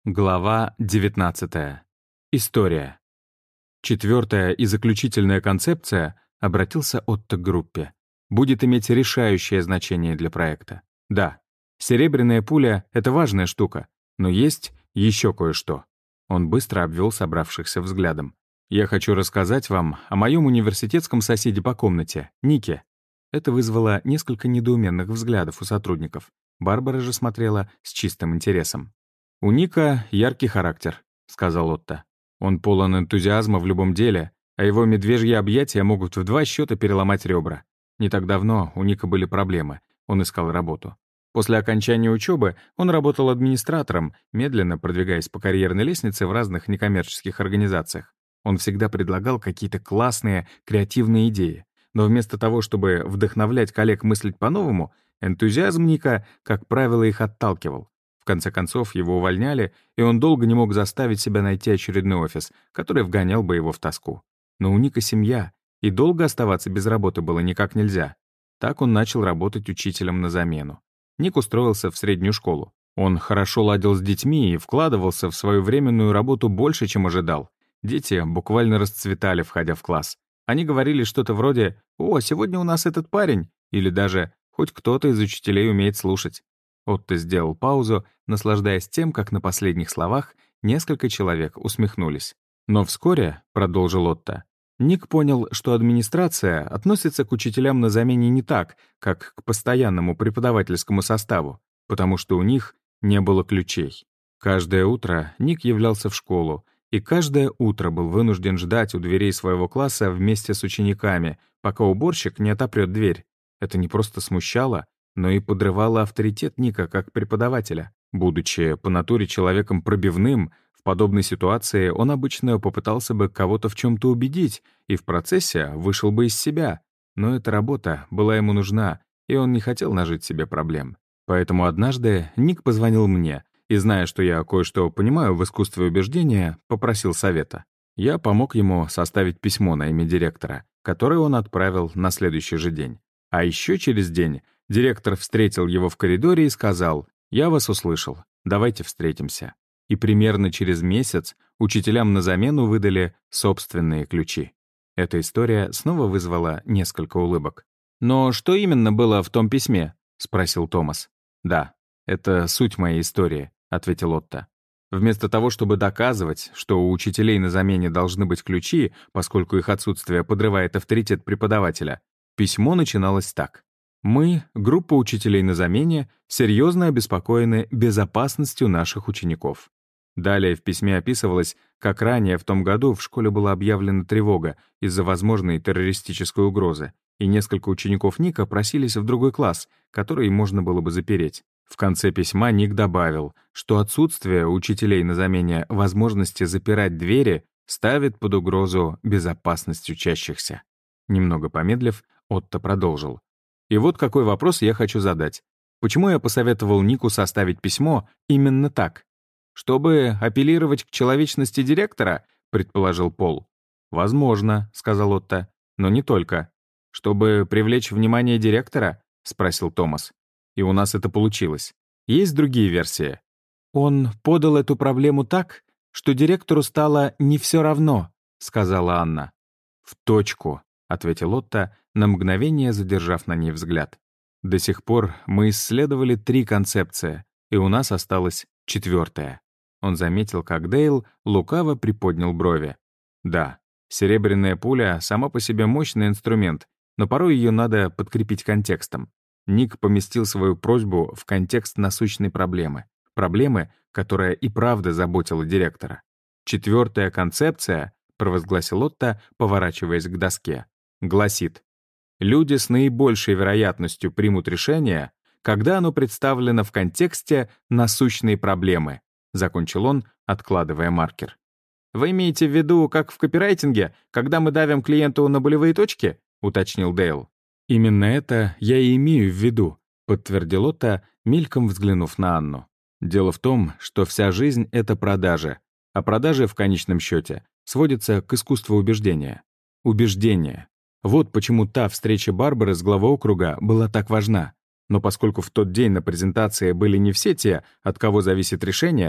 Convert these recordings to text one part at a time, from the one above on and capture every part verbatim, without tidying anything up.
Глава девятнадцатая. История. Четвертая и заключительная концепция, обратился Отто к группе, будет иметь решающее значение для проекта. Да, серебряная пуля — это важная штука, но есть еще кое-что. Он быстро обвел собравшихся взглядом. Я хочу рассказать вам о моем университетском соседе по комнате, Нике. Это вызвало несколько недоуменных взглядов у сотрудников. Барбара же смотрела с чистым интересом. «У Ника яркий характер», — сказал Отто. «Он полон энтузиазма в любом деле, а его медвежьи объятия могут в два счета переломать ребра. Не так давно у Ника были проблемы, он искал работу. После окончания учебы он работал администратором, медленно продвигаясь по карьерной лестнице в разных некоммерческих организациях. Он всегда предлагал какие-то классные, креативные идеи. Но вместо того, чтобы вдохновлять коллег мыслить по-новому, энтузиазм Ника, как правило, их отталкивал. В конце концов, его увольняли, и он долго не мог заставить себя найти очередной офис, который вгонял бы его в тоску. Но у Ника семья, и долго оставаться без работы было никак нельзя. Так он начал работать учителем на замену. Ник устроился в среднюю школу. Он хорошо ладил с детьми и вкладывался в свою временную работу больше, чем ожидал. Дети буквально расцветали, входя в класс. Они говорили что-то вроде «О, сегодня у нас этот парень», или даже «Хоть кто-то из учителей умеет слушать». Отто сделал паузу, наслаждаясь тем, как на последних словах несколько человек усмехнулись. Но вскоре, — продолжил Отто, — Ник понял, что администрация относится к учителям на замене не так, как к постоянному преподавательскому составу, потому что у них не было ключей. Каждое утро Ник являлся в школу, и каждое утро был вынужден ждать у дверей своего класса вместе с учениками, пока уборщик не отопрет дверь. Это не просто смущало, но и подрывало авторитет Ника как преподавателя. Будучи по натуре человеком пробивным, в подобной ситуации он обычно попытался бы кого-то в чем-то убедить и в процессе вышел бы из себя. Но эта работа была ему нужна, и он не хотел нажить себе проблем. Поэтому однажды Ник позвонил мне, и, зная, что я кое-что понимаю в искусстве убеждения, попросил совета. Я помог ему составить письмо на имя директора, которое он отправил на следующий же день. А еще через день директор встретил его в коридоре и сказал: «Я вас услышал, давайте встретимся». И примерно через месяц учителям на замену выдали собственные ключи. Эта история снова вызвала несколько улыбок. «Но что именно было в том письме?» — спросил Томас. «Да, это суть моей истории», — ответил Отто. Вместо того, чтобы доказывать, что у учителей на замене должны быть ключи, поскольку их отсутствие подрывает авторитет преподавателя, письмо начиналось так. «Мы, группа учителей на замене, серьезно обеспокоены безопасностью наших учеников». Далее в письме описывалось, как ранее в том году в школе была объявлена тревога из-за возможной террористической угрозы, и несколько учеников Ника просились в другой класс, который можно было бы запереть. В конце письма Ник добавил, что отсутствие у учителей на замене возможности запирать двери ставит под угрозу безопасность учащихся. Немного помедлив, Отто продолжил. И вот какой вопрос я хочу задать. Почему я посоветовал Нику составить письмо именно так? Чтобы апеллировать к человечности директора, предположил Пол. Возможно, сказал Отто, но не только. Чтобы привлечь внимание директора, спросил Томас. И у нас это получилось. Есть другие версии. Он подал эту проблему так, что директору стало не все равно, сказала Анна. В точку, ответил Отто, на мгновение задержав на ней взгляд. До сих пор мы исследовали три концепции, и у нас осталась четвертая. Он заметил, как Дейл лукаво приподнял брови. Да, серебряная пуля сама по себе мощный инструмент, но порой ее надо подкрепить контекстом. Ник поместил свою просьбу в контекст насущной проблемы. Проблемы, которая и правда заботила директора. Четвертая концепция, провозгласил Отто, поворачиваясь к доске, гласит: люди с наибольшей вероятностью примут решение, когда оно представлено в контексте насущной проблемы, закончил он, откладывая маркер. Вы имеете в виду, как в копирайтинге, когда мы давим клиенту на болевые точки? Уточнил Дейл. Именно это я и имею в виду, подтвердил Отто, мельком взглянув на Анну. Дело в том, что вся жизнь — это продажи, а продажи в конечном счете сводятся к искусству убеждения. Убеждение. Вот почему та встреча Барбары с главой округа была так важна. Но поскольку в тот день на презентации были не все те, от кого зависит решение,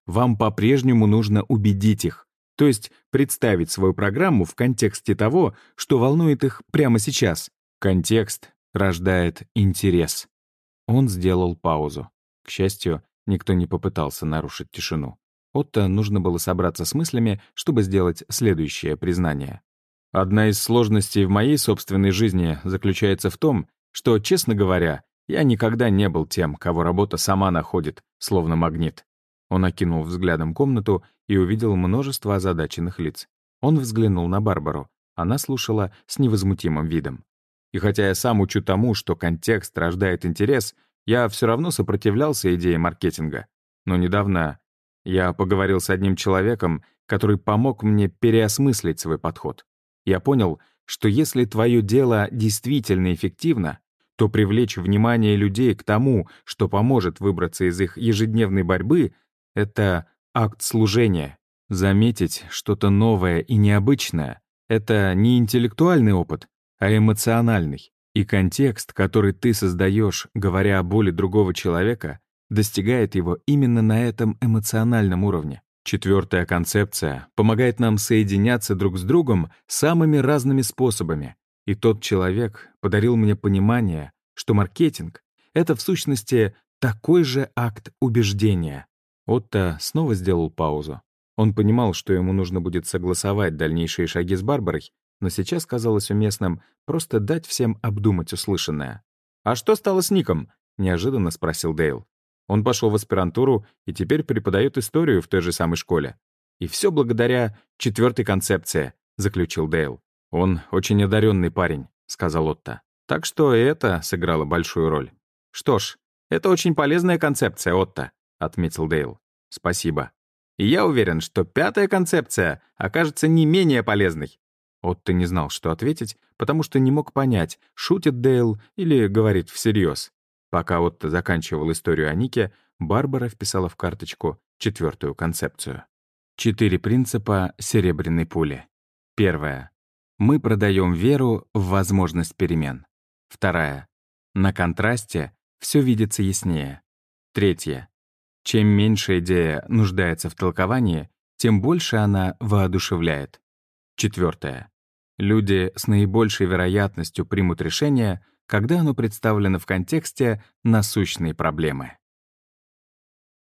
Вам по-прежнему нужно убедить их, то есть представить свою программу в контексте того, что волнует их прямо сейчас. Контекст рождает интерес. Он сделал паузу. К счастью, никто не попытался нарушить тишину. Отто нужно было собраться с мыслями, чтобы сделать следующее признание. Одна из сложностей в моей собственной жизни заключается в том, что, честно говоря, я никогда не был тем, кого работа сама находит, словно магнит. Он окинул взглядом комнату и увидел множество озадаченных лиц. Он взглянул на Барбару. Она слушала с невозмутимым видом. И хотя я сам учу тому, что контекст рождает интерес, я все равно сопротивлялся идее маркетинга. Но недавно я поговорил с одним человеком, который помог мне переосмыслить свой подход. Я понял, что если твое дело действительно эффективно, то привлечь внимание людей к тому, что поможет выбраться из их ежедневной борьбы, — это акт служения. Заметить что-то новое и необычное — это не интеллектуальный опыт, а эмоциональный. И контекст, который ты создаешь, говоря о боли другого человека, достигает его именно на этом эмоциональном уровне. Четвертая концепция помогает нам соединяться друг с другом самыми разными способами. И тот человек подарил мне понимание, что маркетинг — это в сущности такой же акт убеждения. Отто снова сделал паузу. Он понимал, что ему нужно будет согласовать дальнейшие шаги с Барбарой, но сейчас казалось уместным просто дать всем обдумать услышанное. «А что стало с Ником?» — неожиданно спросил Дейл. Он пошел в аспирантуру и теперь преподает историю в той же самой школе. «И все благодаря четвертой концепции», — заключил Дейл. «Он очень одаренный парень», — сказал Отто. «Так что и это сыграло большую роль». «Что ж, это очень полезная концепция, Отто», — отметил Дейл. «Спасибо. И я уверен, что пятая концепция окажется не менее полезной». Отто не знал, что ответить, потому что не мог понять, шутит Дейл или говорит всерьез. Пока Отто заканчивал историю о Нике, Барбара вписала в карточку четвертую концепцию. Четыре принципа серебряной пули. Первое. Мы продаем веру в возможность перемен. Вторая. На контрасте все видится яснее. Третье. Чем меньше идея нуждается в толковании, тем больше она воодушевляет. Четвертое. Люди с наибольшей вероятностью примут решение, когда оно представлено в контексте насущной проблемы.